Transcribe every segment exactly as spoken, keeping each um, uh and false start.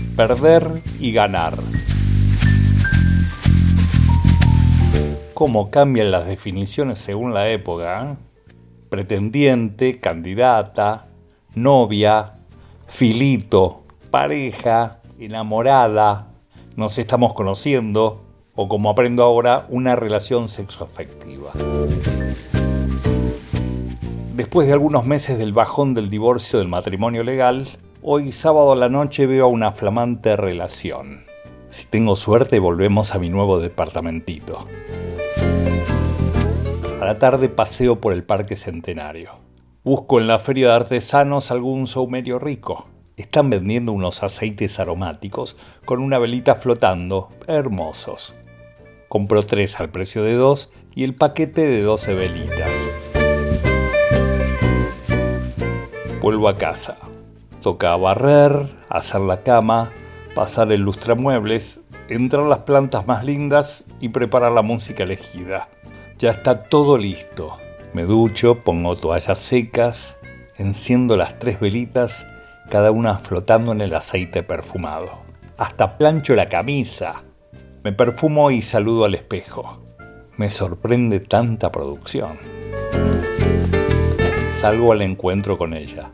perder y ganar. Cómo cambian las definiciones según la época, ¿eh? Pretendiente, candidata, novia, filito, pareja, enamorada, nos estamos conociendo, o como aprendo ahora, una relación sexoafectiva. Después de algunos meses del bajón del divorcio del matrimonio legal, hoy sábado a la noche veo una flamante relación. Si tengo suerte, volvemos a mi nuevo departamentito. A la tarde paseo por el Parque Centenario. Busco en la feria de artesanos algún saumerio rico. Están vendiendo unos aceites aromáticos con una velita flotando, hermosos. Compro tres al precio de dos y el paquete de doce velitas. Vuelvo a casa. Toca barrer, hacer la cama, pasar el lustramuebles, entrar las plantas más lindas y preparar la música elegida. Ya está todo listo. Me ducho, pongo toallas secas, enciendo las tres velitas, cada una flotando en el aceite perfumado. Hasta plancho la camisa. Me perfumo y saludo al espejo. Me sorprende tanta producción. Salgo al encuentro con ella.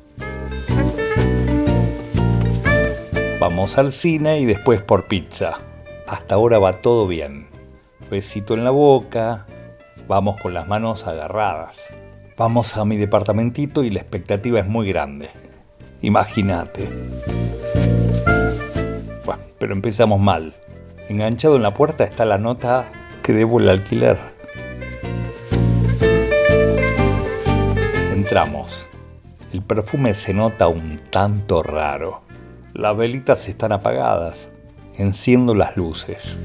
Vamos al cine y después por pizza. Hasta ahora va todo bien. Besito en la boca. Vamos con las manos agarradas. Vamos a mi departamentito y la expectativa es muy grande. Imagínate. Bueno, pero empezamos mal. Enganchado en la puerta está la nota que debo el alquiler. Entramos. El perfume se nota un tanto raro. Las velitas están apagadas. Enciendo las luces.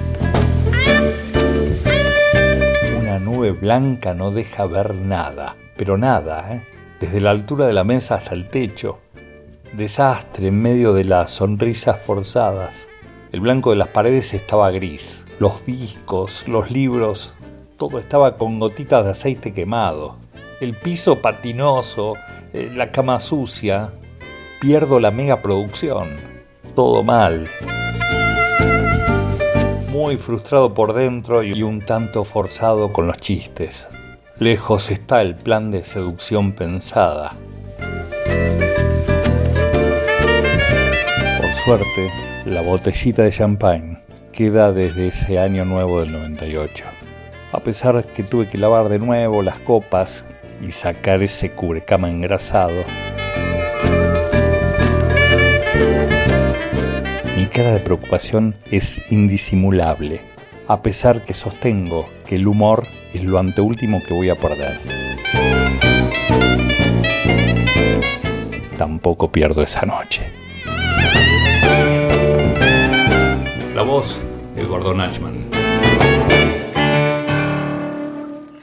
Una nube blanca no deja ver nada, pero nada, ¿eh? Desde la altura de la mesa hasta el techo. Desastre en medio de las sonrisas forzadas. El blanco de las paredes estaba gris. Los discos, los libros, todo estaba con gotitas de aceite quemado. El piso patinoso, eh, la cama sucia. Pierdo la megaproducción. Todo mal. Muy frustrado por dentro y un tanto forzado con los chistes. Lejos está el plan de seducción pensada. Por suerte, la botellita de champagne queda desde ese año nuevo del noventa y ocho. A pesar que tuve que lavar de nuevo las copas y sacar ese cubrecama engrasado, mi cara de preocupación es indisimulable, a pesar que sostengo que el humor es lo anteúltimo que voy a perder. Tampoco pierdo esa noche. La voz, el Gordo Nachman.